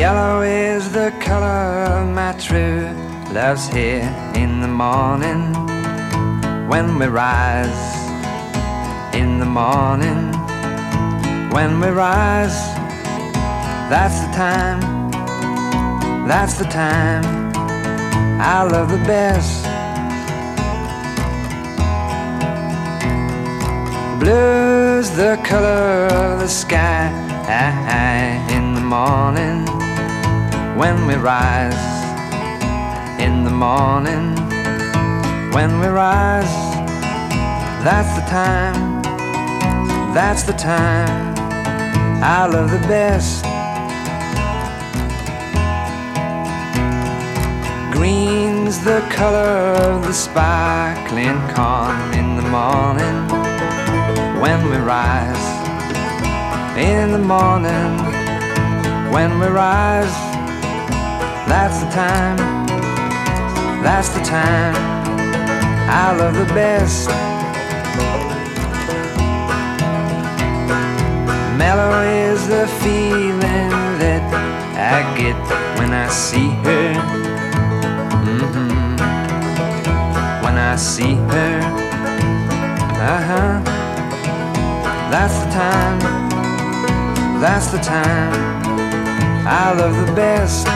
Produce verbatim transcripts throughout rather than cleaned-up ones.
Yellow is the color of my true love's here in the morning. When we rise in the morning, when we rise, that's the time, that's the time I love the best. Blue's the color of the sky in the morning, when we rise in the morning, when we rise, that's the time, that's the time I love the best. Green's the color of the sparkling corn in the morning, when we rise in the morning, when we rise, that's the time, that's the time I love the best. Mellow is the feeling that I get when I see her. Mm-hmm. When I see her, uh-huh. That's the time, that's the time I love the best.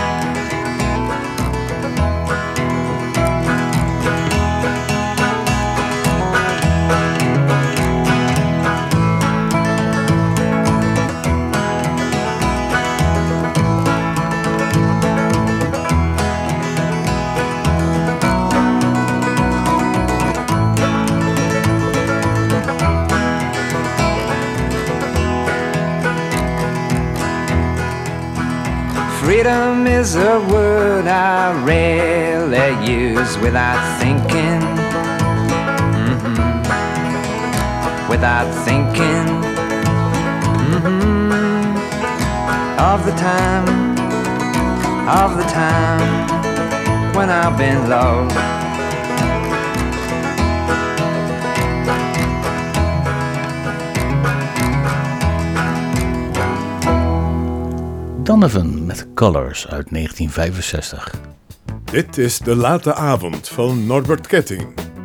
Freedom is a word I rarely use without thinking, mm-hmm. Without thinking, mm-hmm. Of the time, of the time when I've been low. Donovan met Colors uit negentien vijfenzestig. Dit is De Late Avond van Norbert Ketting.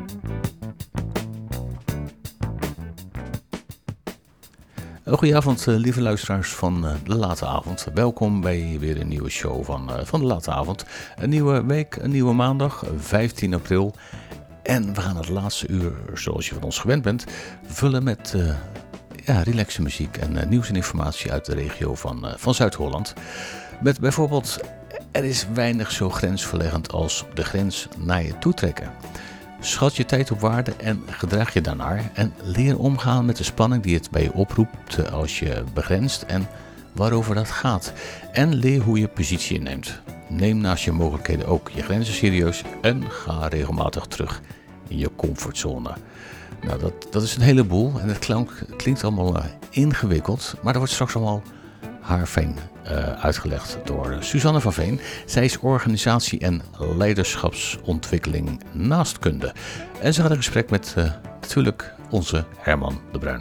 Goedenavond, lieve luisteraars van De Late Avond. Welkom bij weer een nieuwe show van, van De Late Avond. Een nieuwe week, een nieuwe maandag, vijftien april. En we gaan het laatste uur, zoals je van ons gewend bent, vullen met Uh, Ja, relaxe muziek en uh, nieuws en informatie uit de regio van, uh, van Zuid-Holland. Met bijvoorbeeld, er is weinig zo grensverleggend als de grens naar je toe trekken. Schat je tijd op waarde en gedraag je daarnaar. En leer omgaan met de spanning die het bij je oproept als je begrenst en waarover dat gaat. En leer hoe je positie inneemt. Neem naast je mogelijkheden ook je grenzen serieus en ga regelmatig terug in je comfortzone. Nou, dat, dat is een heleboel en het klinkt, klinkt allemaal uh, ingewikkeld, maar dat wordt straks allemaal haarfijn uh, uitgelegd door uh, Suzanne van Veen. Zij is organisatie- en leiderschapsontwikkeling naastkunde. En ze had een gesprek met uh, natuurlijk onze Herman de Bruin.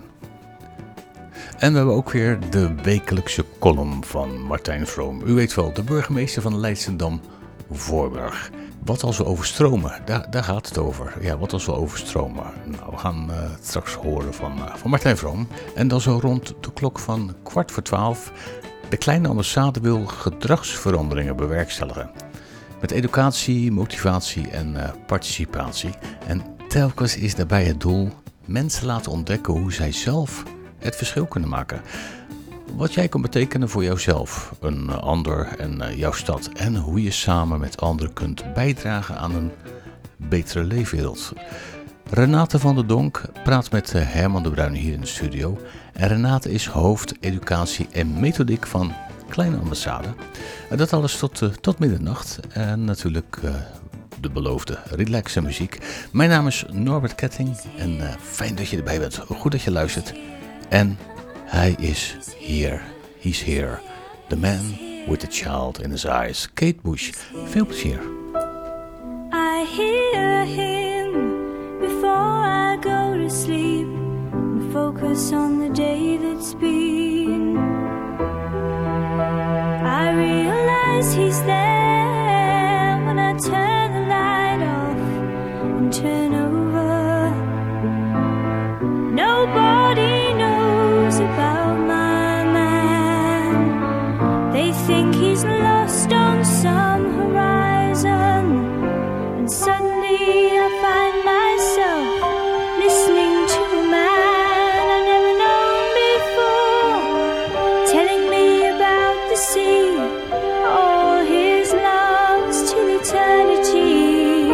En we hebben ook weer de wekelijkse column van Martijn Vroom. U weet wel, de burgemeester van Leidschendam Voorburg. Wat als we overstromen? Daar, daar gaat het over. Ja, wat als we overstromen? Nou, we gaan uh, het straks horen van, uh, van Martijn Vroom. En dan zo rond de klok van kwart voor twaalf. De kleine ambassade wil gedragsveranderingen bewerkstelligen. Met educatie, motivatie en uh, participatie. En telkens is daarbij het doel mensen laten ontdekken hoe zij zelf het verschil kunnen maken. Wat jij kan betekenen voor jouzelf, een ander en uh, jouw stad. En hoe je samen met anderen kunt bijdragen aan een betere leefwereld. Renate van der Donk praat met uh, Herman de Bruin hier in de studio. En Renate is hoofd educatie en methodiek van Kleine Ambassade. En dat alles tot, uh, tot middernacht. En natuurlijk uh, de beloofde relaxe muziek. Mijn naam is Norbert Ketting en uh, fijn dat je erbij bent. Goed dat je luistert. En hij is hier. He's here. The man with the child in his eyes. Kate Bush. Veel plezier. I hear him before I go to sleep and focus on the day that's been. I realize I turn the light off and turn over. Nobody knows about my man. They think he's lost on some horizon, and suddenly I find myself listening to a man I've never known before, telling me about the sea, all his loves till eternity.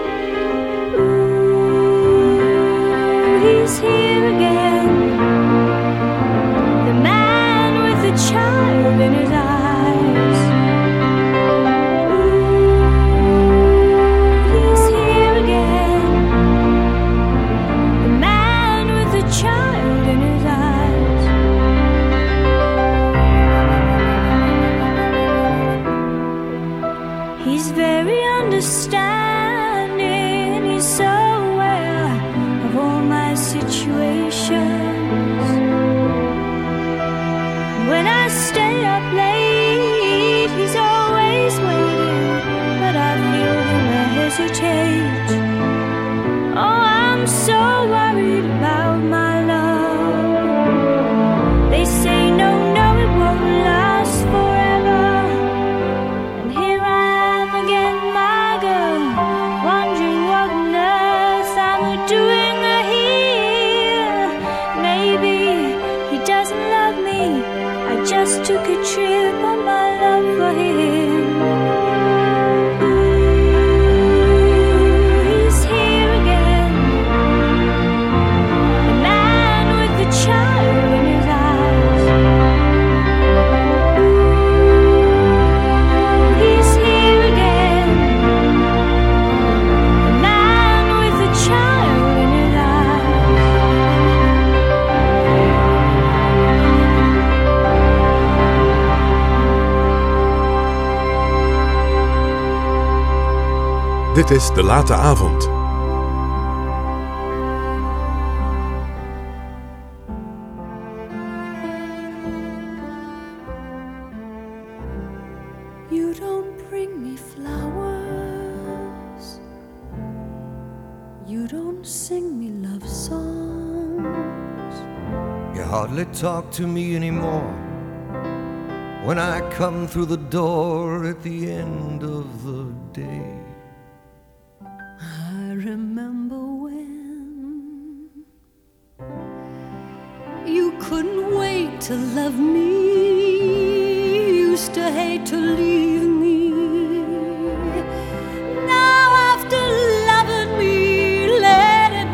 Ooh, he's here again, the man with the child in his eyes. Ooh, he's here again, the man with the child in his eyes. He's very understanding, he's so aware of all my situations. When I stay up late, he's always waiting, but I feel him hesitate. Oh, I'm so worried about my love. They say no, no, it won't last forever. And here I am again, my girl, wondering what on earth I'm doing here. Maybe he doesn't love me, I just took a trip on my love for him. Ooh, he's here again, the man with the child in his eyes. Ooh, he's here again, the man with the child in his eyes. Dit is De Late Avond. You don't bring me flowers. You don't sing me love songs. You hardly talk to me anymore when I come through the door at the end of the day. I remember when you couldn't wait to love me, used to hate to leave me. Now after loving me late at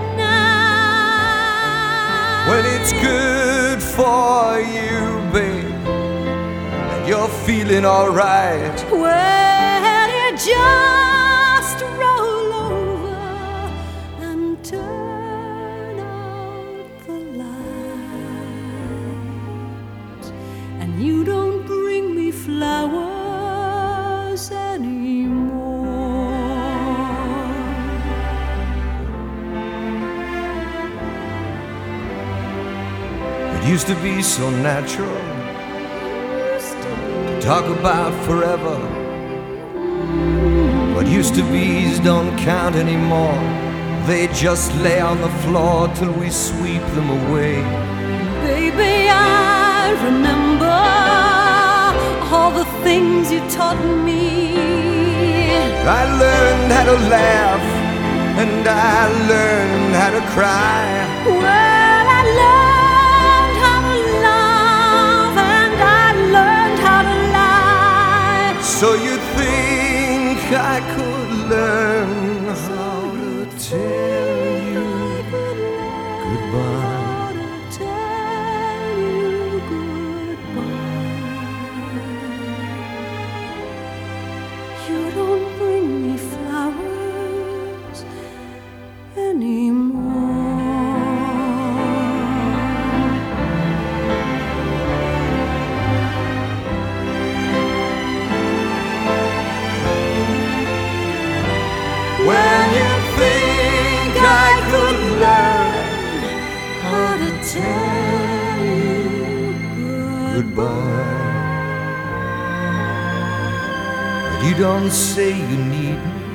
night, When it's good for you, babe, and you're feeling alright, well, you just roll over and turn out the lights, and you don't bring me flowers anymore. it used to be so natural to talk about forever. What used to be's don't count anymore. They just lay on the floor till we sweep them away. Baby, I remember all the things you taught me. I learned how to laugh and I learned how to cry. Well, I learned how to love and I learned how to lie. So you think I could learn how to tell you goodbye? How to tell you goodbye. You don't bring me flowers anymore. When you think I could learn How to tell you goodbye, but you don't say you need me.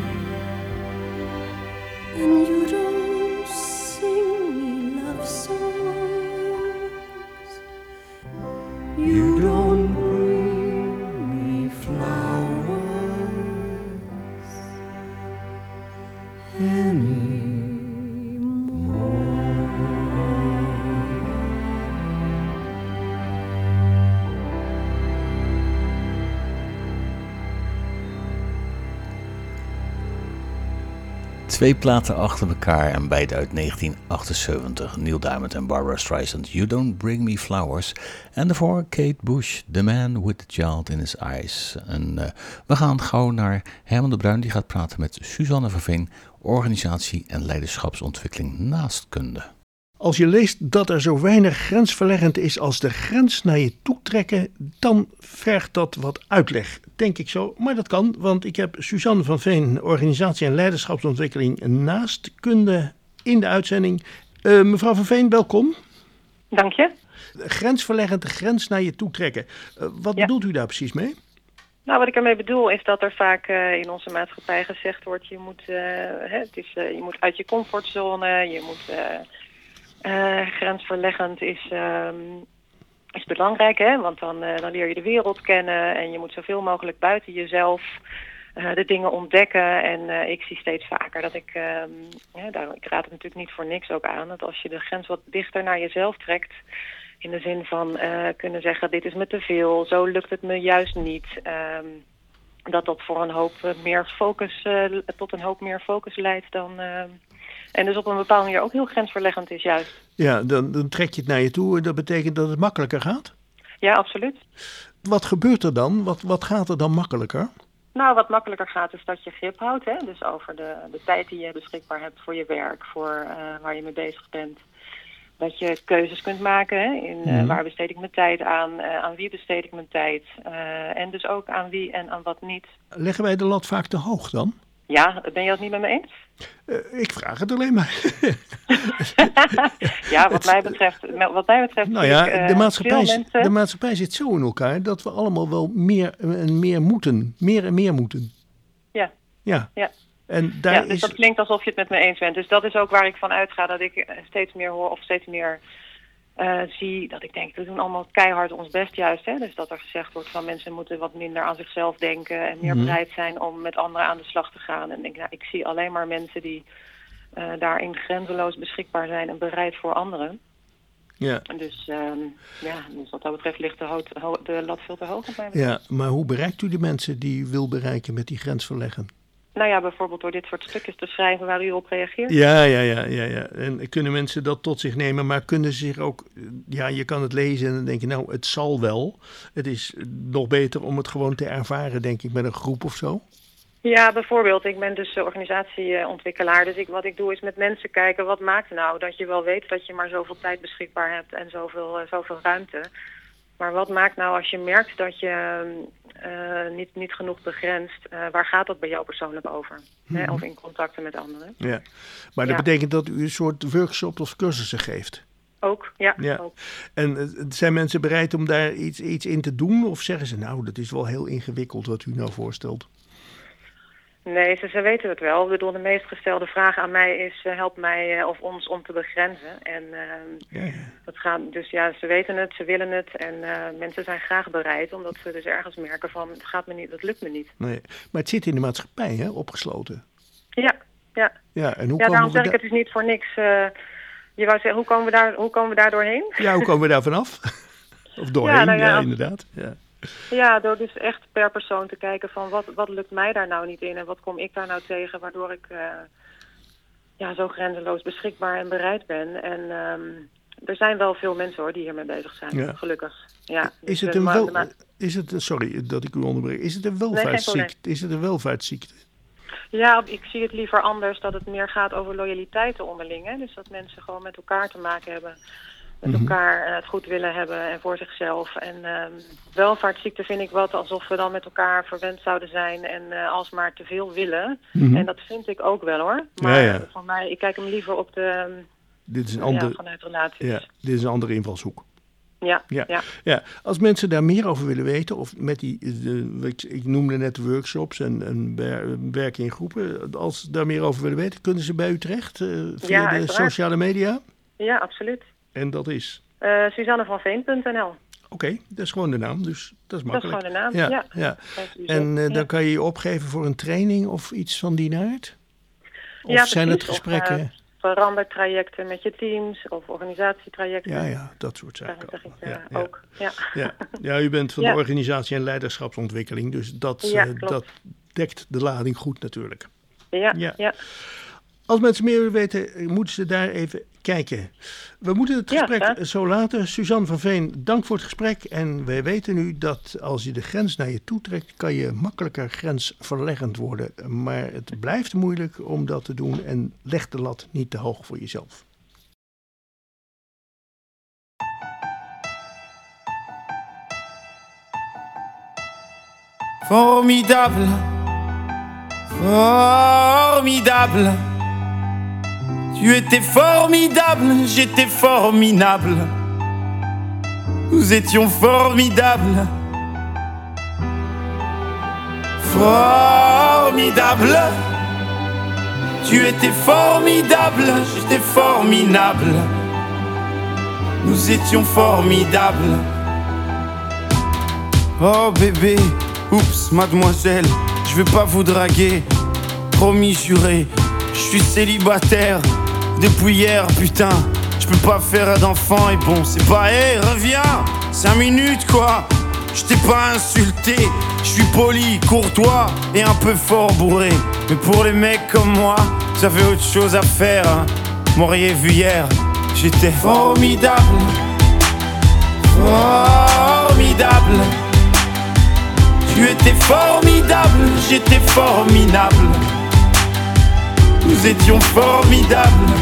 Twee platen achter elkaar en beide uit negentien achtenzeventig. Neil Diamond en Barbra Streisand, You Don't Bring Me Flowers. En daarvoor Kate Bush, The Man with the Child in His Eyes. En uh, we gaan gauw naar Herman de Bruin, die gaat praten met Suzanne van Veen, organisatie en leiderschapsontwikkeling naastkunde. Als je leest dat er zo weinig grensverleggend is als de grens naar je toe trekken, dan vergt dat wat uitleg, denk ik zo. Maar dat kan, want ik heb Suzanne van Veen, organisatie en leiderschapsontwikkeling naastkunde, in de uitzending. Uh, mevrouw van Veen, welkom. Dank je. Grensverleggend, de grens naar je toe trekken. Uh, wat ja. bedoelt u daar precies mee? Nou, wat ik ermee bedoel is dat er vaak uh, in onze maatschappij gezegd wordt, je moet, uh, hè, het is, uh, je moet uit je comfortzone, je moet... Uh, Uh, grensverleggend is, uh, is belangrijk, hè? Want dan, uh, dan leer je de wereld kennen en je moet zoveel mogelijk buiten jezelf uh, de dingen ontdekken. En uh, ik zie steeds vaker dat ik, uh, ja, daar, ik raad het natuurlijk niet voor niks ook aan, dat als je de grens wat dichter naar jezelf trekt, in de zin van uh, kunnen zeggen, dit is me te veel, zo lukt het me juist niet, uh, dat dat voor een hoop meer focus, uh, tot een hoop meer focus leidt dan... Uh, En dus op een bepaalde manier ook heel grensverleggend is juist. Ja, dan, dan trek je het naar je toe. Dat betekent dat het makkelijker gaat? Ja, absoluut. Wat gebeurt er dan? Wat, wat gaat er dan makkelijker? Nou, wat makkelijker gaat is dat je grip houdt. Hè? Dus over de, de tijd die je beschikbaar hebt voor je werk, voor uh, waar je mee bezig bent. Dat je keuzes kunt maken. Hè? In uh, mm. waar besteed ik mijn tijd aan? Uh, aan wie besteed ik mijn tijd? Uh, en dus ook aan wie en aan wat niet. Leggen wij de lat vaak te hoog dan? Ja, ben je dat niet met me eens? Uh, ik vraag het alleen maar. ja, wat mij betreft... Wat mij betreft nou ja, ik, uh, de, maatschappij, mensen... de maatschappij zit zo in elkaar dat we allemaal wel meer en meer moeten. Meer en meer moeten. Ja. Ja. ja. En daar ja, dus is... dat klinkt alsof je het met me eens bent. Dus dat is ook waar ik van uitga, dat ik steeds meer hoor of steeds meer... Uh, zie dat ik denk, we doen allemaal keihard ons best juist. Hè? Dus dat er gezegd wordt van mensen moeten wat minder aan zichzelf denken en meer mm-hmm. bereid zijn om met anderen aan de slag te gaan. En denk, nou, ik zie alleen maar mensen die uh, daarin grenzeloos beschikbaar zijn en bereid voor anderen. Ja. Dus, um, ja, dus wat dat betreft ligt de, ho- ho- de lat veel te hoog op mij. Ja, maar hoe bereikt u de mensen die u wil bereiken met die grensverleggen? Nou ja, bijvoorbeeld door dit soort stukjes te schrijven waar u op reageert. Ja, ja, ja, ja, ja. En kunnen mensen dat tot zich nemen, maar kunnen ze zich ook... Ja, je kan het lezen en dan denk je, nou, het zal wel. Het is nog beter om het gewoon te ervaren, denk ik, met een groep of zo. Ja, bijvoorbeeld. Ik ben dus organisatieontwikkelaar. Dus ik, wat ik doe is met mensen kijken, wat maakt nou dat je wel weet dat je maar zoveel tijd beschikbaar hebt en zoveel, uh, zoveel ruimte. Maar wat maakt nou als je merkt dat je uh, niet, niet genoeg begrenst, uh, waar gaat dat bij jou persoonlijk over? Mm-hmm. Hè? Of in contacten met anderen. Ja, maar dat ja. betekent dat u een soort workshop of cursussen geeft? Ook, ja. ja. Ook. En uh, zijn mensen bereid om daar iets, iets in te doen? Of zeggen ze, nou, dat is wel heel ingewikkeld wat u nou voorstelt? Nee, ze, ze weten het wel. Ik bedoel, de meest gestelde vraag aan mij is, uh, help mij uh, of ons om te begrenzen. En uh, ja, ja. dat gaat, dus ja, ze weten het, ze willen het en uh, mensen zijn graag bereid, omdat ze dus ergens merken van, het gaat me niet, dat lukt me niet. Nee, maar het zit in de maatschappij, hè, opgesloten. Ja, ja. Ja, en hoe ja daarom we zeg da- ik het is niet voor niks. Uh, je wou zeggen, hoe komen we daar, hoe komen we daar doorheen? Ja, hoe komen we daar vanaf? Of doorheen, ja, nou ja, ja inderdaad. Ja. Ja, door dus echt per persoon te kijken van wat, wat lukt mij daar nou niet in en wat kom ik daar nou tegen, waardoor ik uh, ja, zo grenzeloos beschikbaar en bereid ben. En um, er zijn wel veel mensen hoor die hiermee bezig zijn, ja. gelukkig. Ja, is, dus het een ma- wel, ma- is het sorry dat ik u onderbreek. Is het een welvaartsziekte? Nee, is het een welvaartsziekte? Ja, ik zie het liever anders dat het meer gaat over loyaliteiten onderling. Hè? Dus dat mensen gewoon met elkaar te maken hebben. Met elkaar uh, het goed willen hebben en voor zichzelf. En uh, welvaartsziekte vind ik wat alsof we dan met elkaar verwend zouden zijn en uh, alsmaar te veel willen. Mm-hmm. En dat vind ik ook wel hoor. Maar ja, ja. van mij, ik kijk hem liever op de dit is een andere, ja, vanuit relaties. Ja, dit is een andere invalshoek. Ja, ja. Ja. ja, als mensen daar meer over willen weten, of met die, de, ik, ik noemde net workshops en, en werken in groepen, als ze daar meer over willen weten, kunnen ze bij u terecht uh, via ja, de uiteraard. sociale media? Ja, absoluut. En dat is? Uh, Suzanne van Veen punt n l. Oké, okay, dat is gewoon de naam, dus dat is makkelijk. Dat is gewoon de naam, ja. ja. ja. En uh, dan ja. kan je je opgeven voor een training of iets van die aard? Of Ja, zijn het precies. gesprekken? Of, uh, verandertrajecten met je teams of organisatietrajecten. Ja, ja, dat soort zaken. Dat zeg ik uh, ja, ja. ook. Ja. Ja. ja, u bent van ja. de organisatie- en leiderschapsontwikkeling, dus dat, ja, uh, dat dekt de lading goed natuurlijk. Ja, ja. ja. Als mensen meer willen weten, moeten ze daar even kijken. We moeten het gesprek ja, zo laten. Suzanne van Veen, dank voor het gesprek. En wij weten nu dat als je de grens naar je toe trekt, kan je makkelijker grensverleggend worden. Maar het blijft moeilijk om dat te doen en leg de lat niet te hoog voor jezelf. Formidable, formidable. Tu étais formidable, j'étais formidable. Nous étions formidables. Formidable. Tu étais formidable, j'étais formidable. Nous étions formidables. Oh bébé, oups, mademoiselle, je vais pas vous draguer. Promis, juré, je suis célibataire depuis hier, putain. Je peux pas faire d'enfant et bon, c'est pas, hé, hey, reviens, cinq minutes quoi. Je t'ai pas insulté, je suis poli, courtois et un peu fort bourré. Mais pour les mecs comme moi, j'avais autre chose à faire, hein. M'auriez vu hier, j'étais formidable. Formidable. Tu étais formidable, j'étais formidable. Nous étions formidables.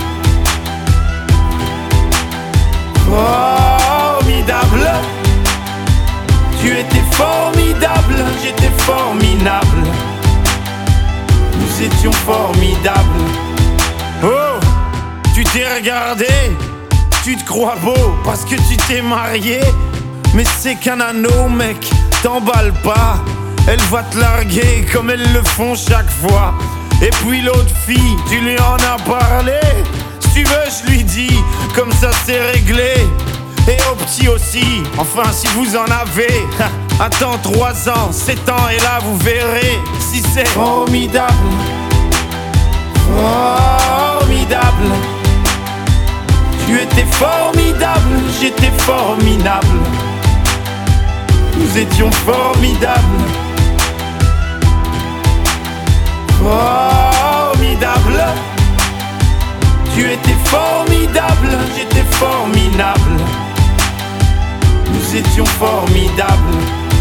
Formidable. Tu étais formidable, j'étais formidable. Nous étions formidables. Oh, tu t'es regardé, tu te crois beau parce que tu t'es marié. Mais c'est qu'un anneau, mec, t'emballe pas. Elle va te larguer comme elles le font chaque fois. Et puis l'autre fille, tu lui en as parlé. Si tu veux, je lui dis, comme ça c'est réglé. Et au petit aussi, enfin si vous en avez. Attends trois ans, sept ans et là vous verrez si c'est formidable. Formidable. Tu étais formidable, j'étais formidable. Nous étions formidables. Formidable. Tu étais formidable, j'étais formidable. Nous étions formidables.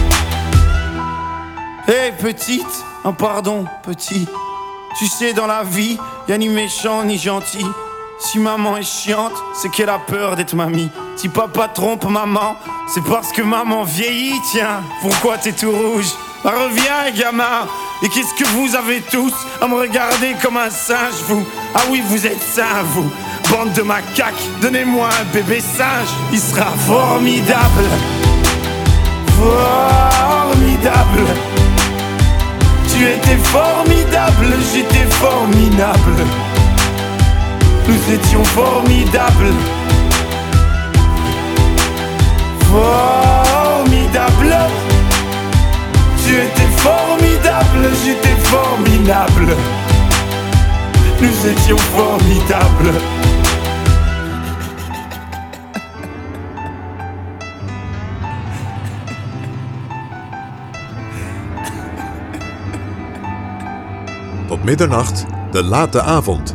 Hé hey, petite, oh pardon petit. Tu sais dans la vie, y'a ni méchant ni gentil. Si maman est chiante, c'est qu'elle a peur d'être mamie. Si papa trompe maman, c'est parce que maman vieillit. Tiens, pourquoi t'es tout rouge? Bah, reviens gamin. Et qu'est-ce que vous avez tous à me regarder comme un singe, vous? Ah oui, vous êtes sains, vous. Bande de macaques, donnez-moi un bébé singe. Il sera formidable. Formidable. Tu étais formidable, j'étais formidable. Nous étions formidables. Formidable. Tu étais formidable, j'étais formidable. Nous étions formidables. Tot middernacht, de late avond.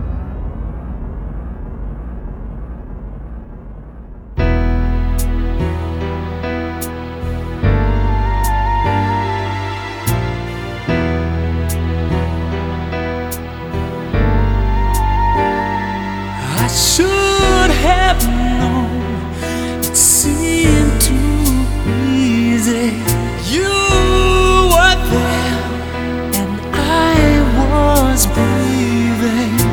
I should have known it seemed too easy. You were there and I was breathing.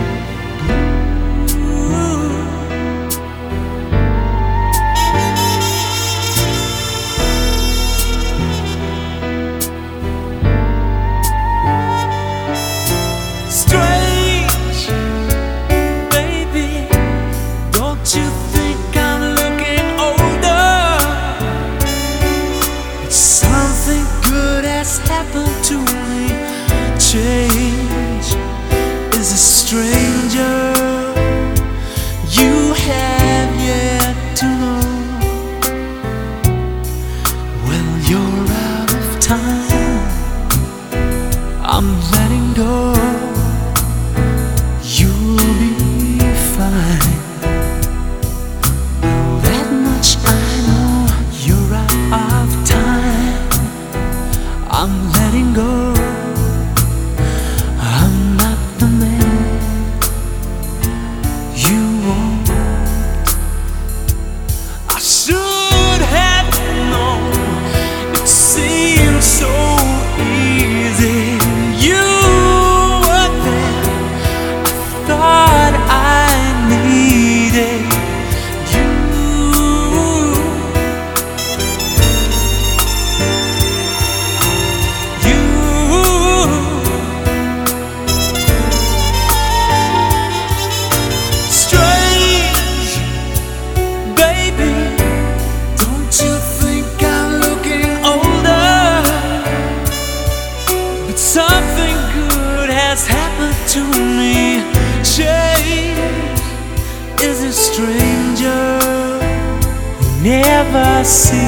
to me. Change is a stranger who never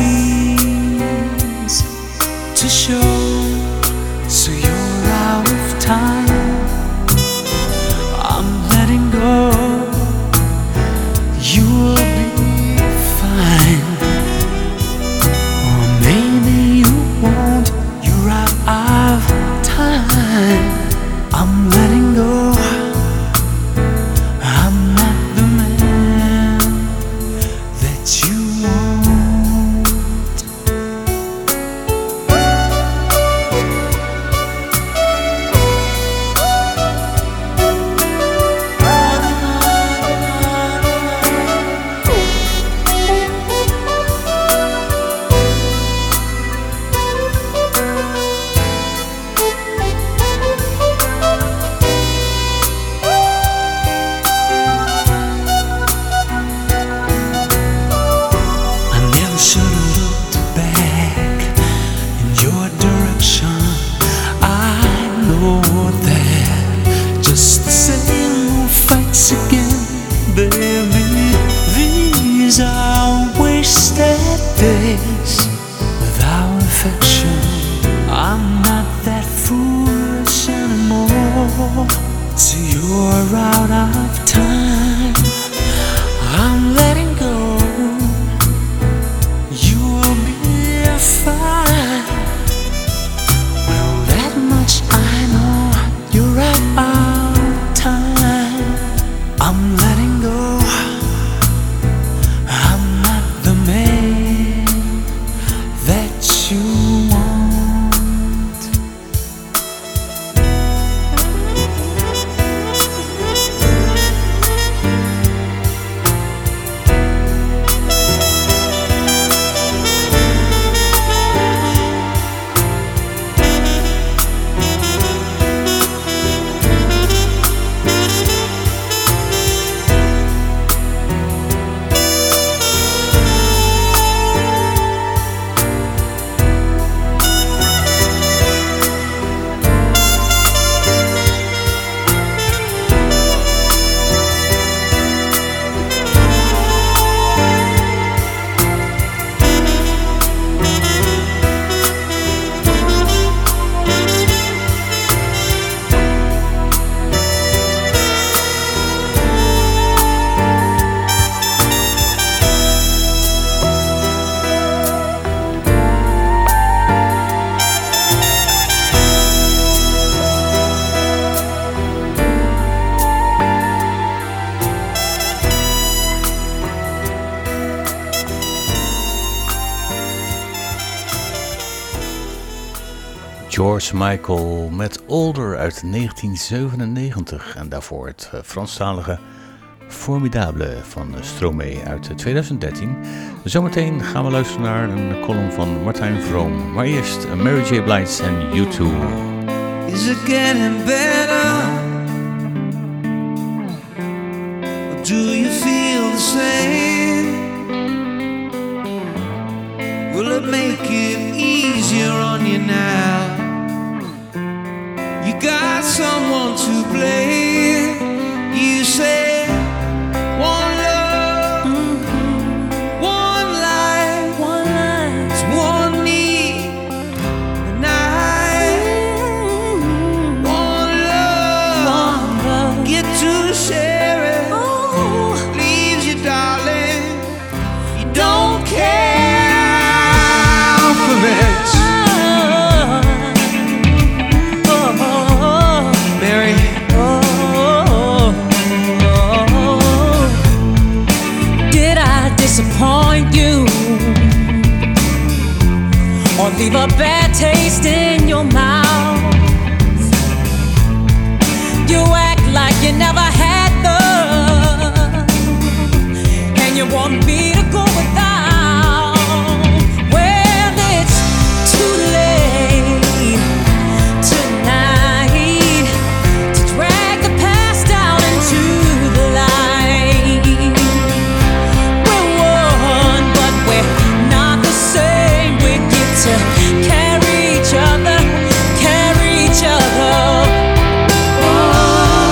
seems to show. So you're out of time, I'm letting go. You'll be fine, or maybe you won't. You're out of time, I'm letting go. I'm not the man that you want. George Michael met Older uit negentien zevenennegentig. En daarvoor het Franstalige Formidable van Stromae uit twintig dertien. Zometeen gaan we luisteren naar een column van Martijn Vroom. Maar eerst Mary J. Blige en U two. Is it getting better? Or do you feel the same? Will it make it easier on you now? You got someone to blame. You say one love, mm-hmm. one life, one life, it's one need, and I, mm-hmm. one love, one love, get to share it. Oh. Leaves you, darling, you don't care for it. Disappoint you or leave a bad taste in your mouth. You act like you never had love, and you want me to go without. Well, it's too late tonight to drag the past out into the light. Carry each other, carry each other. Oh.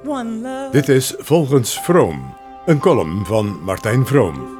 one love. Dit is Volgens Vroom, een column van Martijn Vroom.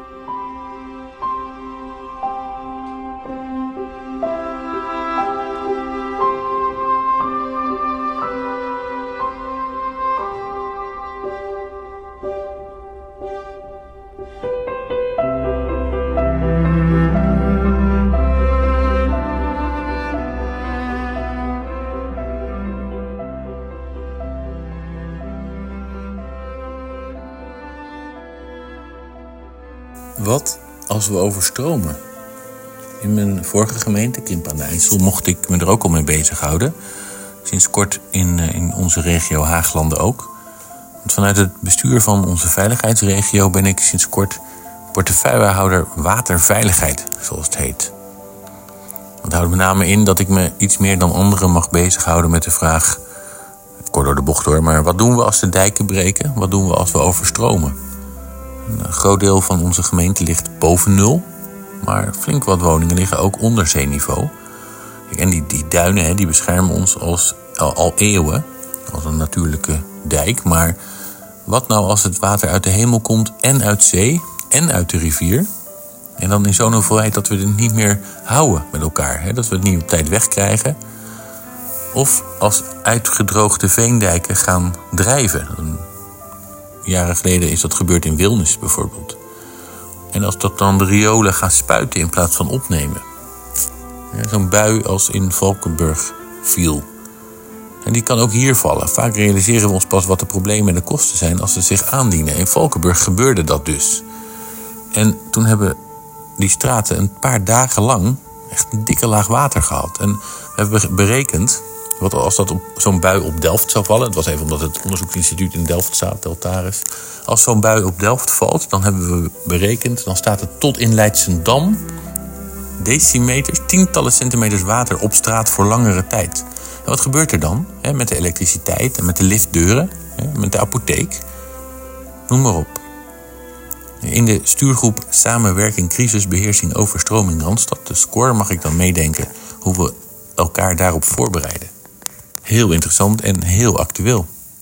Wat als we overstromen? In mijn vorige gemeente, Krimpen aan de IJssel, mocht ik me er ook al mee bezighouden. Sinds kort in, in onze regio Haaglanden ook. Want vanuit het bestuur van onze veiligheidsregio ben ik sinds kort portefeuillehouder waterveiligheid, zoals het heet. Dat houdt met name in dat ik me iets meer dan anderen mag bezighouden met de vraag, kort door de bocht hoor, maar wat doen we als de dijken breken? Wat doen we als we overstromen? Een groot deel van onze gemeente ligt boven nul, maar flink wat woningen liggen ook onder zeeniveau. En die, die duinen hè, die beschermen ons als, al, al eeuwen als een natuurlijke dijk. Maar wat nou als het water uit de hemel komt en uit zee en uit de rivier? En dan in zo'n hoeveelheid dat we het niet meer houden met elkaar. Hè? Dat we het niet op tijd wegkrijgen. Of als uitgedroogde veendijken gaan drijven. Jaren geleden is dat gebeurd in Wilnis bijvoorbeeld. En als dat dan de riolen gaan spuiten in plaats van opnemen. Ja, zo'n bui als in Valkenburg viel. En die kan ook hier vallen. Vaak realiseren we ons pas wat de problemen en de kosten zijn als ze zich aandienen. In Valkenburg gebeurde dat dus. En toen hebben die straten een paar dagen lang echt een dikke laag water gehad. En we hebben berekend, wat als dat op zo'n bui op Delft zou vallen. Het was even omdat het onderzoeksinstituut in Delft staat, Deltaris. Als zo'n bui op Delft valt, dan hebben we berekend, dan staat het tot in Leidschendam decimeters, tientallen centimeters water op straat voor langere tijd. En wat gebeurt er dan? Hè, met de elektriciteit en met de liftdeuren, hè, met de apotheek. Noem maar op. In de stuurgroep Samenwerking Crisisbeheersing Overstroming Randstad, de SCORE, mag ik dan meedenken hoe we elkaar daarop voorbereiden. Heel interessant en heel actueel.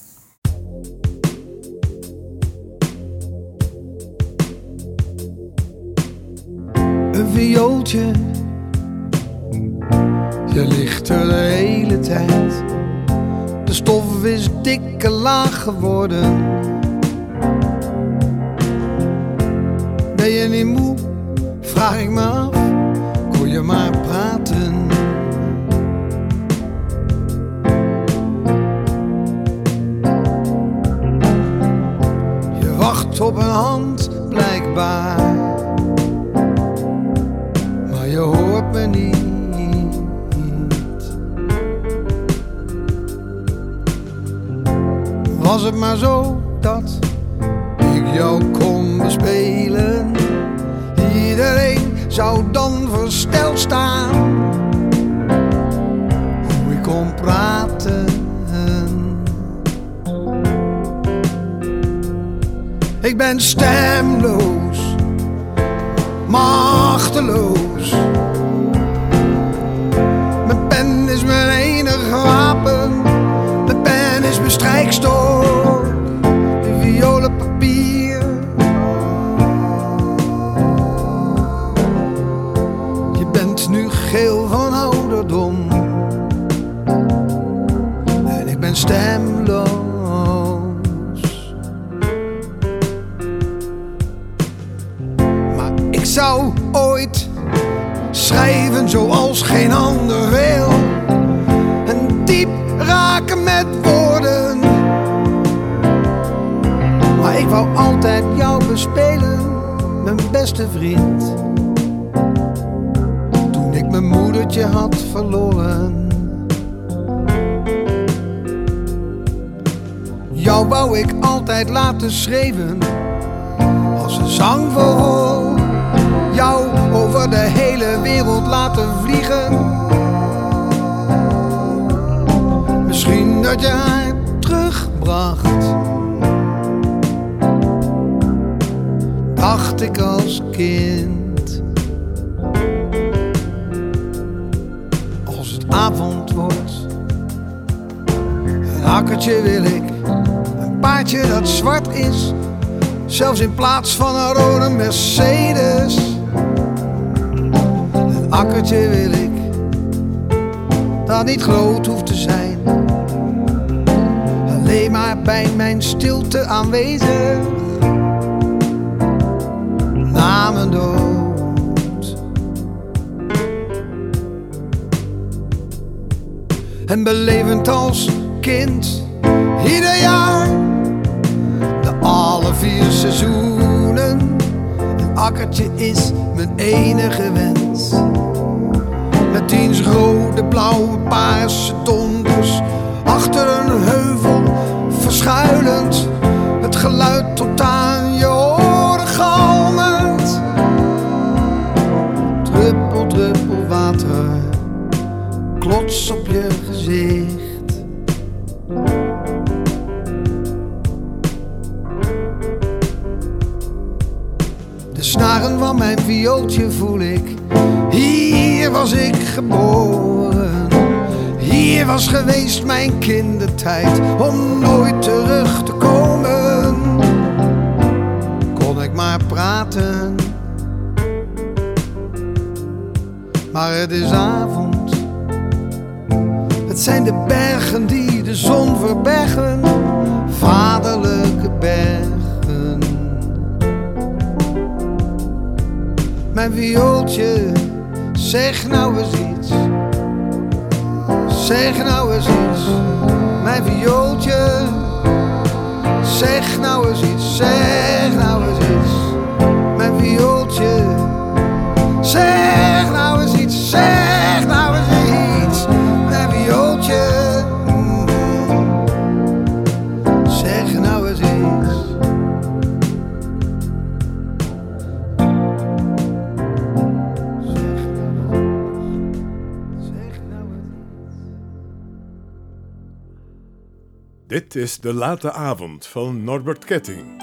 Een viooltje, je ligt er de hele tijd. De stof is dikke laag geworden. Ben je niet moe, vraag ik me af, kon je maar praten. Je wacht op een hand, blijkbaar, maar je hoort me niet. Was het maar zo dat ik jou kon bespelen, iedereen zou dan versteld staan hoe ik kon praten. Ik ben stemloos, machteloos. Mijn pen is mijn enige wapen, mijn pen is mijn strijkstok, de violenpapier. Je bent nu geel van ouderdom en ik ben stemloos. Maar ik zou ooit schrijven zoals geen ander wil, en diep raken met woorden. Maar ik wou altijd jou bespelen, mijn beste vriend, toen ik mijn moedertje had verloren. Jou wou ik altijd laten schreeuwen als een zangvogel, jou over de hele wereld laten vliegen. Misschien dat je haar terugbracht, dacht ik als kind. Als het avond wordt, een akkertje wil ik, een paardje dat zwart is, zelfs in plaats van een rode Mercedes. Een akkertje wil ik, dat niet groot hoeft te zijn, alleen maar bij mijn stilte aanwezig, na mijn dood. En belevend als kind, ieder jaar, de alle vier seizoenen. Een akkertje is mijn enige wens, met diens rode, blauwe, paarse donders, achter een heuvel verschuilend, het geluid tot aan je oren galmend. Druppel, druppel water, klots op je gezicht. De snaren van mijn viooltje voel ik, hier was ik geboren. Hier was geweest mijn kindertijd, om nooit terug te komen. Kon ik maar praten, maar het is avond. Het zijn de bergen die de zon verbergen, vaderlijke bergen. Mijn viooltje, zeg nou eens iets. Zeg nou eens iets, mijn viooltje. Zeg nou eens iets, zeg nou eens iets, mijn viooltje. Zeg nou eens iets, zeg nou eens iets, mijn viooltje. Zeg nou eens iets. Dit is De Late Avond van Norbert Ketting.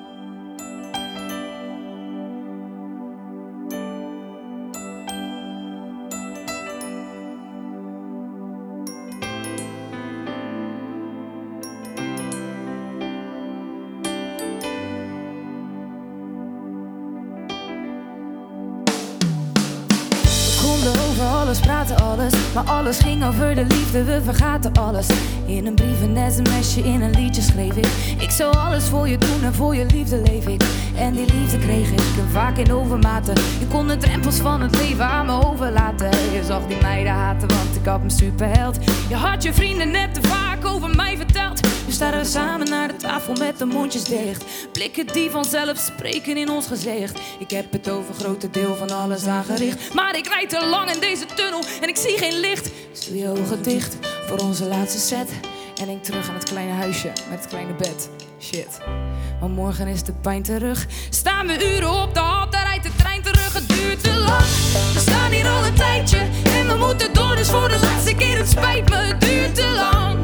Praten alles, maar alles ging over de liefde, we vergaten alles. In een brief, een sms'je, in een liedje schreef ik. Ik zou alles voor je doen en voor je liefde leef ik. En die liefde kreeg ik, en vaak in overmaten. Je kon de drempels van het leven aan me overlaten. Je zag die meiden haten, want ik had mijn superheld. Je had je vrienden net te vaak over mij verteld. Nu staan we samen naar de tafel met de mondjes dicht. Blikken die vanzelf spreken in ons gezicht. Ik heb het over grote deel van alles aangericht. Maar ik rijd te lang in deze tunnel en ik zie geen licht. Dus doe je ogen dicht voor onze laatste set. En denk terug aan het kleine huisje met het kleine bed. Shit, maar morgen is de pijn terug. Staan we uren op de hal, daar rijdt de trein terug. Het duurt te lang, we staan hier al een tijdje. En we moeten door, dus voor de laatste keer, het spijt me. Het duurt te lang.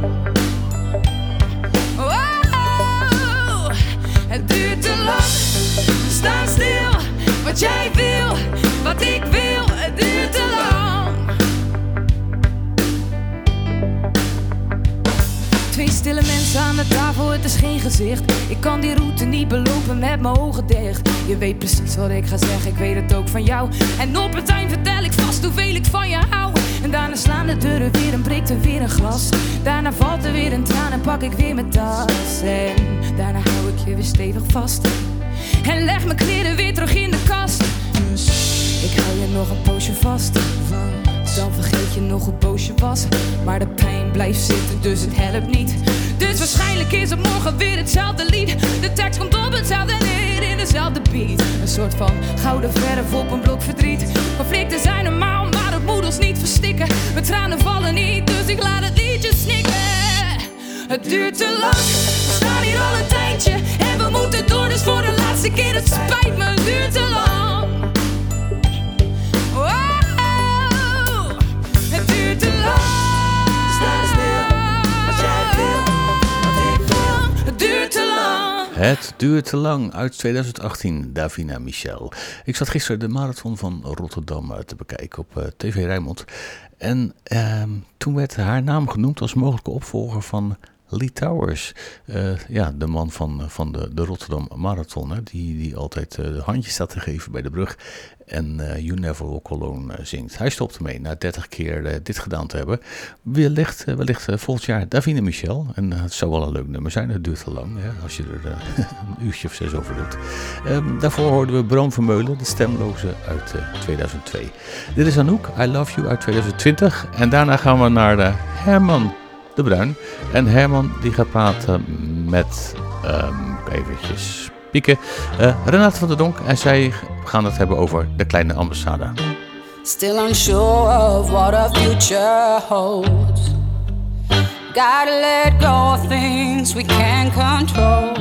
Oh, het duurt te lang. We staan stil, wat jij wil, wat ik wil. Het duurt te lang. Twee stille mensen aan de tafel, het is geen gezicht. Ik kan die route niet belopen met mijn ogen dicht. Je weet precies wat ik ga zeggen, ik weet het ook van jou. En op het eind vertel ik vast hoeveel ik van je hou. En daarna slaan de deuren weer en breekt er weer een glas. Daarna valt er weer een traan en pak ik weer mijn tas. En daarna hou ik je weer stevig vast. En leg mijn kleren weer terug in de kast. Dus ik hou je nog een poosje vast. Dan vergeet je nog hoe boos je was. Maar de pijn blijft zitten, dus het helpt niet. Dus waarschijnlijk is het morgen weer hetzelfde lied. De tekst komt op hetzelfde neer in dezelfde beat. Een soort van gouden verf op een blok verdriet. Conflicten zijn normaal, maar dat moet ons niet verstikken. Mijn tranen vallen niet, dus ik laat het liedje snikken. Het duurt te lang, we staan hier al een tijdje. En we moeten door, dus voor de laatste keer, het spijt me. Het duurt te lang. Oh, het duurt te lang. Sta stil, wat jij wil, wat ik wil. Het duurt te lang. Het duurt te lang, uit twintig achttien, Davina Michel. Ik zat gisteren de marathon van Rotterdam te bekijken op uh, T V Rijnmond. En uh, toen werd haar naam genoemd als mogelijke opvolger van Lee Towers, uh, ja, de man van, van de, de Rotterdam Marathon, hè, die, die altijd uh, de handjes staat te geven bij de brug en uh, You Never Walk Alone uh, zingt. Hij stopt ermee na dertig keer uh, dit gedaan te hebben. Wellicht, uh, wellicht uh, volgend jaar Davina Michel. En uh, het zou wel een leuk nummer zijn, het duurt te lang, hè, als je er uh, een uurtje of zes over doet. Um, daarvoor hoorden we Bram Vermeulen, de stemloze uit uh, tweeduizend twee. Dit is Anouk, I Love You uit tweeduizend twintig. En daarna gaan we naar de Herman de Bruin. En Herman die gaat praten met, um, eventjes pieken, uh, Renate van der Donk. En zij gaan het hebben over de kleine ambassade. Still unsure of what our future holds. Gotta let go of things we can't control.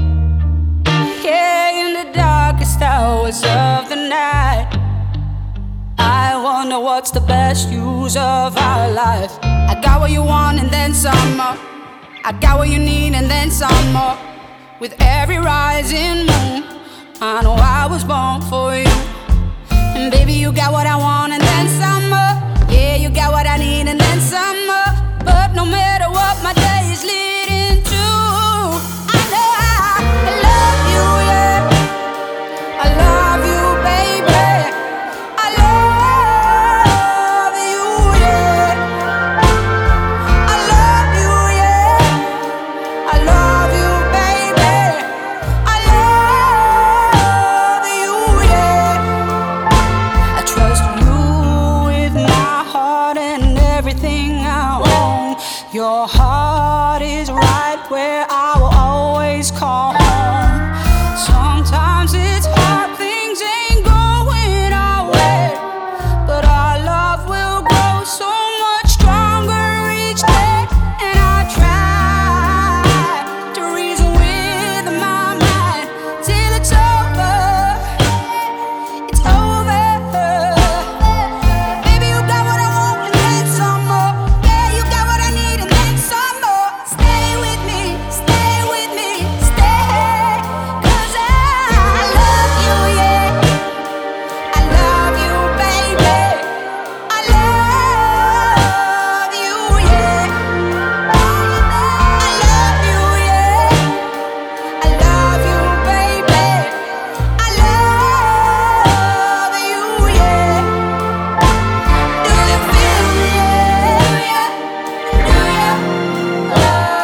Yeah, in the darkest hours of the night, I wonder what's the best use of our life. I got what you want and then some more. I got what you need and then some more. With every rising moon, I know I was born for you. And baby, you got what I want and then some more. Yeah, you got what I need and then some more. But no matter what my day is leading to, I know I, I love you, yeah. I love you, baby. I love you, yeah. I love you, yeah. I love you, baby. I love you, yeah. I trust you with my heart and everything I own. Your heart is right where I will always call home. Sometimes it's hard, things ain't going our way, but our love will grow so much stronger each day. And I try to reason with my mind till it's over, it's over. Baby, you got what I want and then some more. Yeah, you got what I need and then some more. Stay with me, stay with me, stay. 'Cause I love you, yeah. I love you, baby. I love you, yeah. I love you, yeah. I love you, baby. I love you, yeah. Do you feel me? Yeah. Do you? Do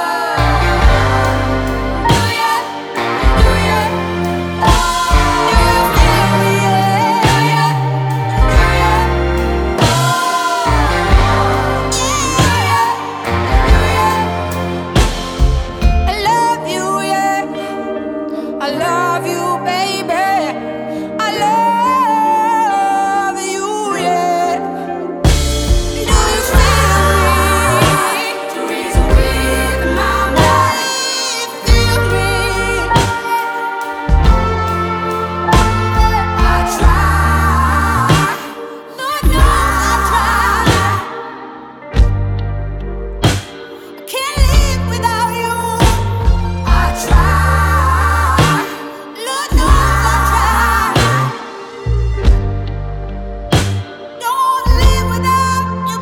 you? Do you? Do you feel me? Yeah. I love you, yeah. I love you, baby. I love you, yeah. Do you feel me? To reason with my mind, feel me. I try, Lord knows I try. I can't live without you. I try, Lord knows I try. Don't wanna live without you,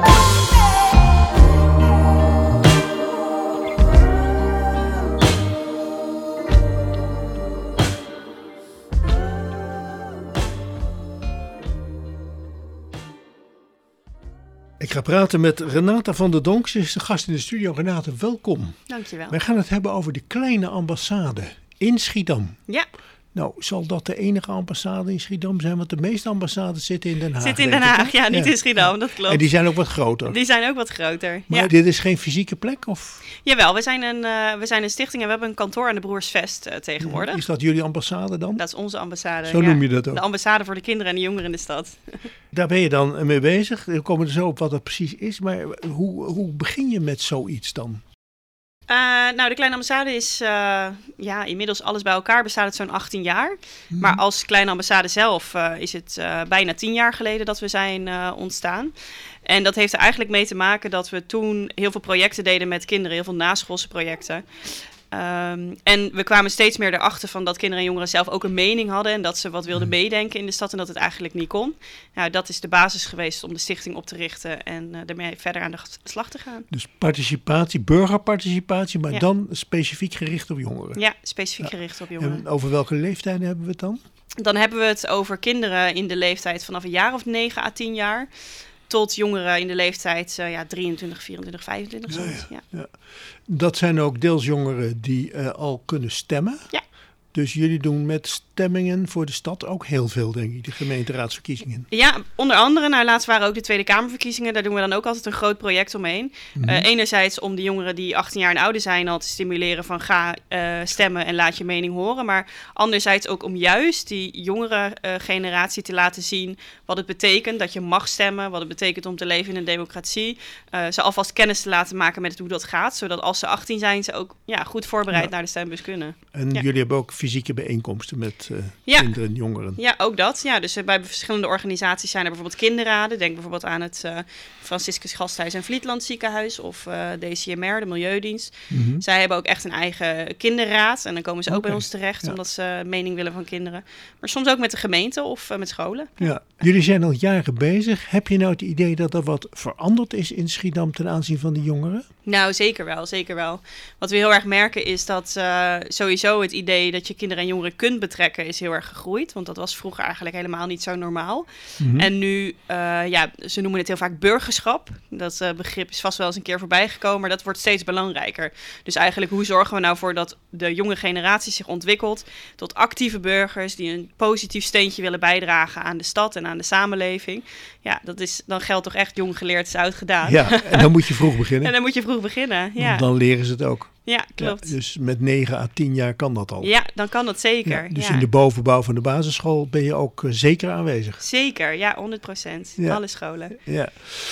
Ik ga praten met Renate van der Donk. Ze is de gast in de studio. Renate, welkom. Dankjewel. Wij gaan het hebben over de kleine ambassade in Schiedam. Ja. Nou, zal dat de enige ambassade in Schiedam zijn? Want de meeste ambassades zitten in Den Haag. Zit in denk Den ik, Haag, hè? ja, niet in Schiedam, dat klopt. En die zijn ook wat groter. Die zijn ook wat groter, Maar ja. dit is geen fysieke plek? Of Jawel, we zijn, een, uh, we zijn een stichting en we hebben een kantoor aan de Broersvest uh, tegenwoordig. is dat jullie ambassade dan? Dat is onze ambassade. Zo ja. noem je dat ook. De ambassade voor de kinderen en de jongeren in de stad. Daar ben je dan mee bezig. We komen er zo op wat dat precies is. Maar hoe, hoe begin je met zoiets dan? Uh, nou, de Kleine Ambassade is uh, ja, inmiddels alles bij elkaar bestaat het zo'n achttien jaar. Mm. Maar als Kleine Ambassade zelf uh, is het uh, bijna tien jaar geleden dat we zijn uh, ontstaan. En dat heeft er eigenlijk mee te maken dat we toen heel veel projecten deden met kinderen, heel veel naschoolse projecten. Um, en we kwamen steeds meer erachter van dat kinderen en jongeren zelf ook een mening hadden en dat ze wat wilden meedenken in de stad en dat het eigenlijk niet kon. Nou, dat is de basis geweest om de stichting op te richten en uh, daarmee verder aan de slag te gaan. Dus participatie, burgerparticipatie, maar Ja. dan specifiek gericht op jongeren. Ja, specifiek Ja. gericht op jongeren. En over welke leeftijden hebben we het dan? Dan hebben we het over kinderen in de leeftijd vanaf een jaar of negen à tien jaar. Tot jongeren in de leeftijd uh, ja, drieëntwintig, vierentwintig, vijfentwintig. Ja, zoiets, ja. Ja. Dat zijn ook deels jongeren die uh, al kunnen stemmen. Ja. Dus jullie doen met stemmingen voor de stad ook heel veel, denk ik, de gemeenteraadsverkiezingen. Ja, onder andere. Nou, laatst waren ook de Tweede Kamerverkiezingen. Daar doen we dan ook altijd een groot project omheen. Mhm. Uh, enerzijds om de jongeren die achttien jaar en ouder zijn al te stimuleren van ga uh, stemmen en laat je mening horen. Maar anderzijds ook om juist die jongere uh, generatie te laten zien wat het betekent dat je mag stemmen. Wat het betekent om te leven in een democratie. Uh, ze alvast kennis te laten maken met hoe dat gaat. Zodat als ze achttien zijn, ze ook ja, goed voorbereid Ja. naar de stembus kunnen. En Ja. jullie hebben ook fysieke bijeenkomsten met uh, Ja. kinderen en jongeren. Ja, ook dat. Ja, dus uh, bij verschillende organisaties zijn er bijvoorbeeld kinderraden. Denk bijvoorbeeld aan het uh, Franciscus Gasthuis en Vlietland ziekenhuis of uh, D C M R, de Milieudienst. Mhm. Zij hebben ook echt een eigen kinderraad en dan komen ze ook Oké, bij ons terecht ja. omdat ze mening willen van kinderen. Maar soms ook met de gemeente of uh, met scholen. Ja. Jullie zijn al jaren bezig. Heb je nou het idee dat er wat veranderd is in Schiedam ten aanzien van de jongeren? Nou, zeker wel, zeker wel. Wat we heel erg merken is dat uh, sowieso het idee dat je kinderen en jongeren kunt betrekken is heel erg gegroeid. Want dat was vroeger eigenlijk helemaal niet zo normaal. Mhm. En nu, uh, ja, ze noemen het heel vaak burgerschap. Dat uh, begrip is vast wel eens een keer voorbij gekomen, maar dat wordt steeds belangrijker. Dus eigenlijk, hoe zorgen we nou voor dat de jonge generatie zich ontwikkelt tot actieve burgers die een positief steentje willen bijdragen aan de stad en aan de samenleving. Ja, dat is, dan geldt toch echt jong geleerd is oud gedaan. Ja, en dan moet je vroeg beginnen. En dan moet je vroeg beginnen, ja. Want dan leren ze het ook. Ja, klopt. Ja, dus met negen à tien jaar kan dat al. Ja, dan kan dat zeker. Ja, dus ja. in de bovenbouw van de basisschool ben je ook uh, zeker aanwezig. Zeker, ja, honderd procent. Ja. Alle scholen. Ja.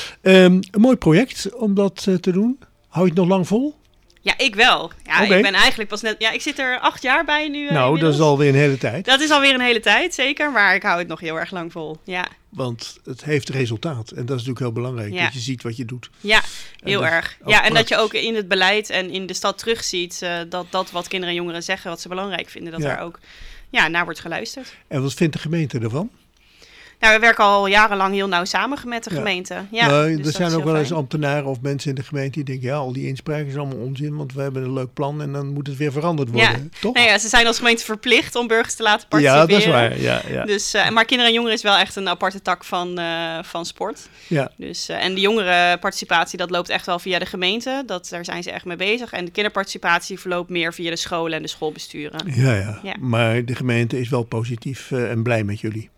Um, een mooi project om dat uh, te doen. Hou je het nog lang vol? Ja, ik wel. Ja, Oké. ik ben eigenlijk pas net... Ja, ik zit er acht jaar bij nu. uh, nou, dat inmiddels. is alweer een hele tijd. Dat is alweer een hele tijd, zeker. Maar ik hou het nog heel erg lang vol. Ja, Want het heeft resultaat. En dat is natuurlijk heel belangrijk. Ja. Dat je ziet wat je doet. ja heel dat is erg. ook Ja, en dat je praktisch. ook in het beleid en in de stad terugziet... Uh, dat dat wat kinderen en jongeren zeggen, wat ze belangrijk vinden... dat Ja. daar ook ja, naar wordt geluisterd. En wat vindt de gemeente ervan? Nou, we werken al jarenlang heel nauw samen met de Ja. gemeente. Ja, Nou, dus er dat zijn is ook heel wel eens fijn. ambtenaren of mensen in de gemeente die denken... ja, al die inspraak is allemaal onzin, want we hebben een leuk plan... en dan moet het weer veranderd worden. Ja. Toch? Nou ja, ze zijn als gemeente verplicht om burgers te laten Ja, participeren. dat is waar. Ja, ja. Dus, uh, maar kinderen en jongeren is wel echt een aparte tak van, uh, van sport. Ja. Dus, uh, en de jongerenparticipatie, dat loopt echt wel via de gemeente. Dat, daar zijn ze echt mee bezig. En de kinderparticipatie verloopt meer via de scholen en de schoolbesturen. Ja, ja, Ja. maar de gemeente is wel positief uh, en blij met jullie.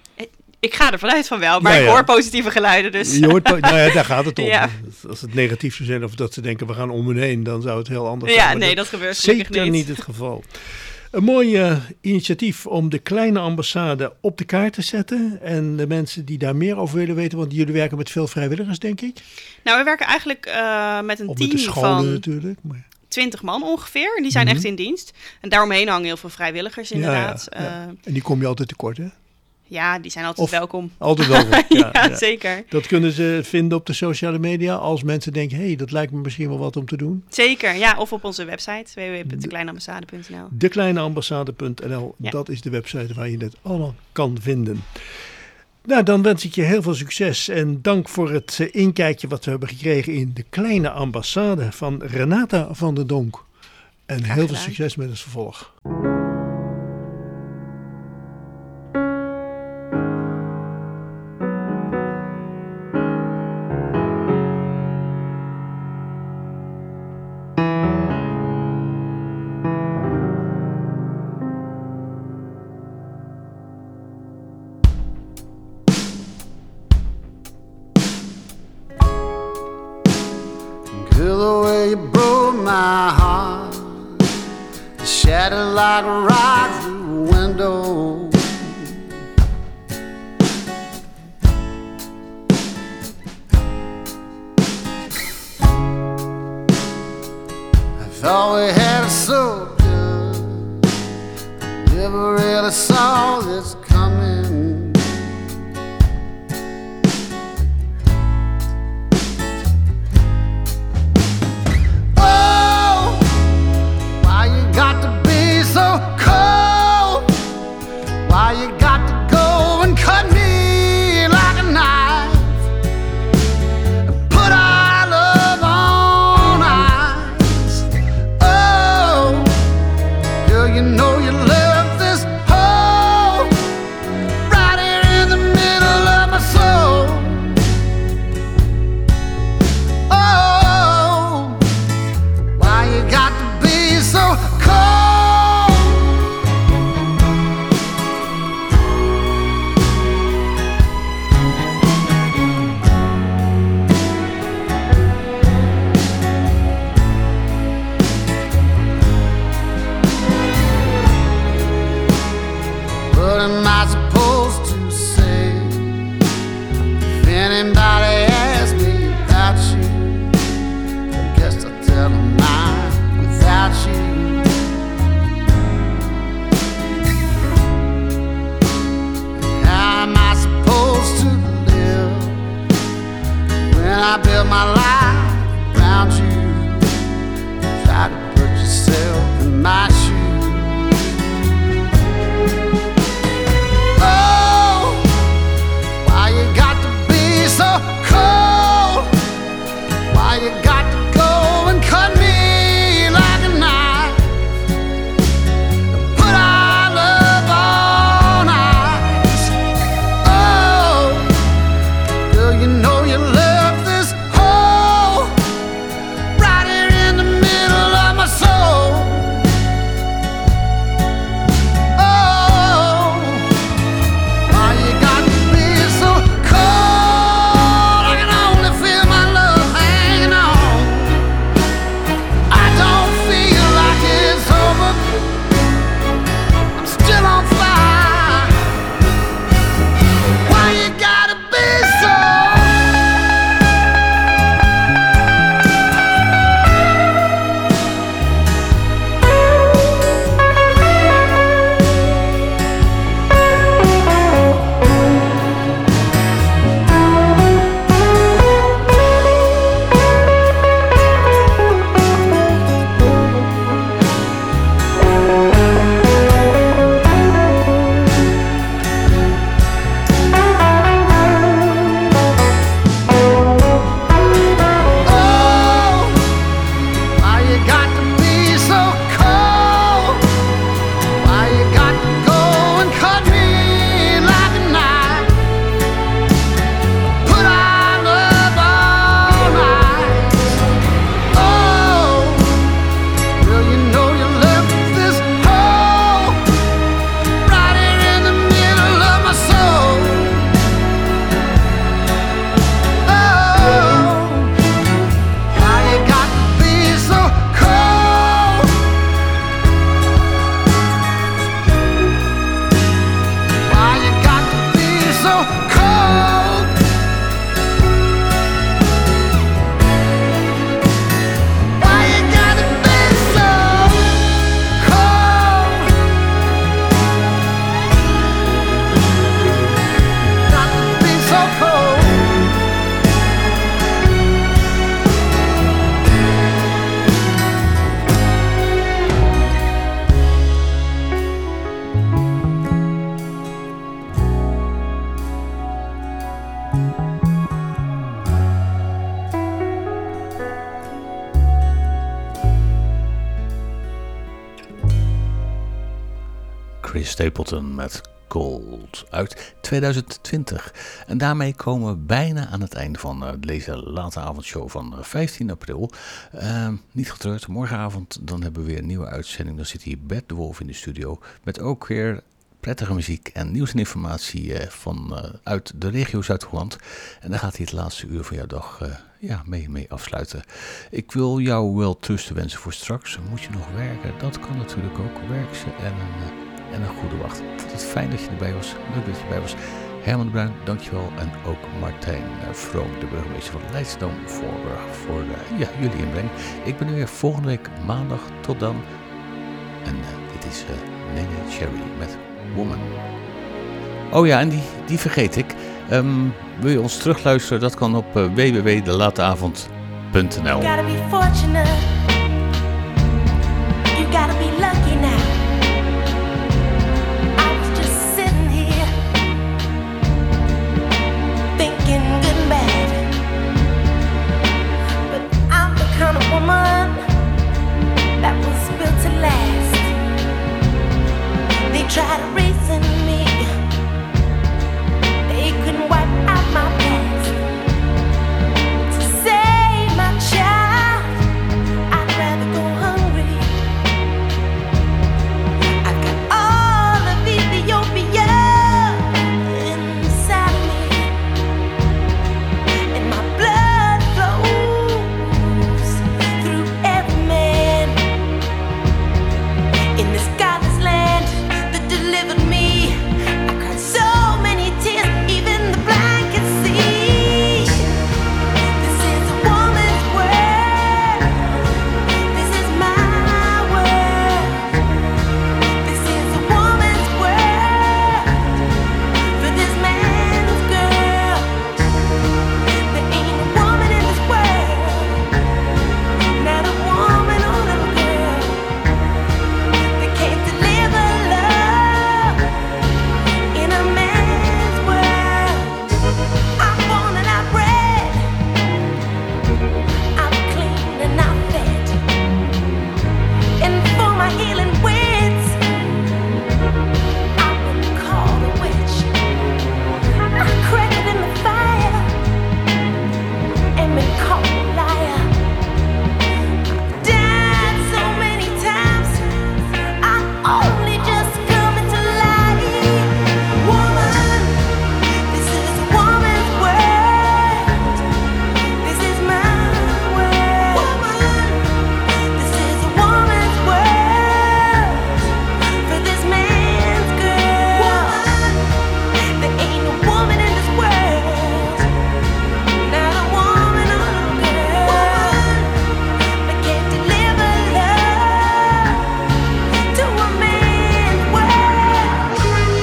Ik ga er vanuit van wel, maar Ja, ik ja. hoor positieve geluiden. Dus. Je hoort, po- nou ja, daar gaat het om. Ja. Als het negatief zou zijn of dat ze denken we gaan om en heen, dan zou het heel anders Ja, zijn. Maar nee, dat gebeurt gelukkig zeker niet. niet het geval. Een mooi uh, initiatief om de kleine ambassade op de kaart te zetten. En de mensen die daar meer over willen weten, want jullie werken met veel vrijwilligers, denk ik. Nou, we werken eigenlijk uh, met een Of team met de scholen van natuurlijk. Maar... twintig man ongeveer. En die zijn Mhm. echt in dienst. En daaromheen hangen heel veel vrijwilligers inderdaad. Ja, ja, ja. Uh, En die kom je altijd tekort, hè? ja, die zijn altijd Of welkom. Altijd welkom. ja, Ja, ja. zeker. Dat kunnen ze vinden op de sociale media als mensen denken, hé, hey, dat lijkt me misschien wel wat om te doen. Zeker, ja. Of op onze website, w w w punt de kleine ambassade punt n l. de kleine ambassade punt n l, Ja. dat is de website waar je dit allemaal kan vinden. Nou, dan wens ik je heel veel succes en dank voor het uh, inkijkje wat we hebben gekregen in de kleine ambassade van Renata van der Donk. En heel veel gedaan. succes met het vervolg. Girl, the way you broke my heart, shattered like a rock through a window. I thought we had it so good, never really saw this coming. Oh, why my shoes. Oh, why you got to be so cold? Why you got to go and cut me like a knife? Put our love on ice. Oh, girl, you know you left this hole right here in the middle of my soul. Oh, why you got to be so cold? I can only feel my love hanging on. I don't feel like it's over. I'm still on fire. Why you gotta be so? Why you got to be so cold? Why you got to go and cut me like a knife? Put our love on ice. Oh, girl, you know you left this hole right here in the middle of my soul. Oh, why you got to be so cold? Why you got to be so cold? Why you gotta be so cold? Got to be so cold. Chris Stapleton met Cold uit tweeduizend twintig. En daarmee komen we bijna aan het einde van uh, deze late avondshow van uh, vijftien april. Uh, niet getreurd, morgenavond dan hebben we weer een nieuwe uitzending. Dan zit hier Bert de Wolf in de studio met ook weer prettige muziek en nieuws en informatie uh, van, uh, uit de regio Zuid-Holland. En daar gaat hij het laatste uur van jouw dag uh, ja, mee, mee afsluiten. Ik wil jou wel trusten wensen voor straks. Moet je nog werken? Dat kan natuurlijk ook. Werk ze en een... Uh, En een goede wacht. Ik vond het fijn dat je erbij was. Leuk dat je erbij was. Herman de Bruin, dankjewel. En ook Martijn Vroom, de burgemeester van Leidschendam, Voorburg, voor uh, ja, jullie inbreng. Ik ben er weer volgende week maandag. Tot dan. En uh, dit is uh, Nene Cherry met Woman. Oh ja, en die, die vergeet ik. Um, wil je ons terugluisteren? Dat kan op uh, w w w punt de late avond punt n l. You gotta be fortunate. You gotta be lucky now. Kind of woman that was built to last. They tried to reason me. They couldn't wipe out my past. To save my child, for my healing wits. I've been called a witch. I cracked in the fire and been called a liar. Died so many times, I'm only just coming to life. Woman, this is a woman's world. This is my world. Woman, this is a woman's world. For this man's girl. Woman, there ain't no woman in this world. Not a woman or a girl that can deliver love to a man's world.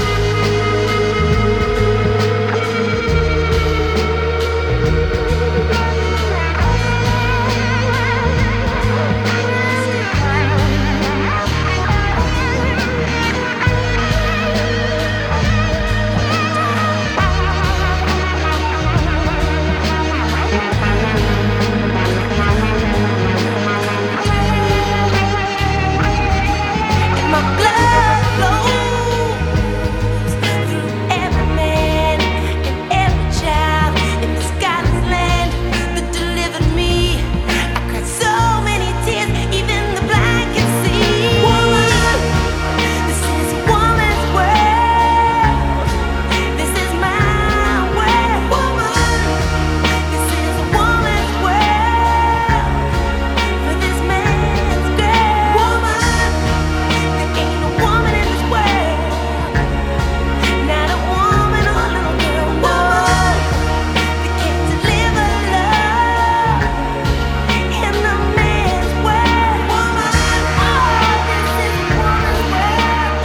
And my blood flows through every man and every child in this godless land that delivered me. I cried so many tears, even the blind can see. Woman, this is a woman's world. This is my world. Woman, this is a woman's world. For this man's girl. Woman, there ain't no woman in this world. Not a woman or a little girl, no, that can deliver love in a man's world. Woman, oh, this is a woman's world.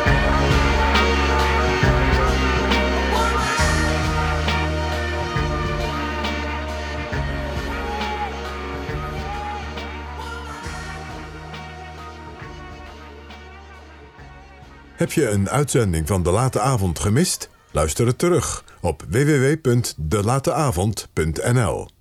Heb je een uitzending van De Late Avond gemist? Luister het terug op w w w punt de late avond punt n l.